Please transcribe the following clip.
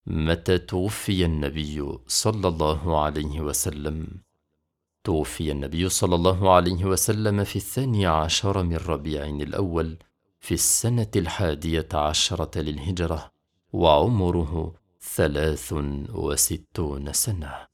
متى توفي النبي صلى الله عليه وسلم؟ توفي النبي صلى الله عليه وسلم في 12 من ربيع الأول في السنة 11 للهجرة، وعمره 63 سنة.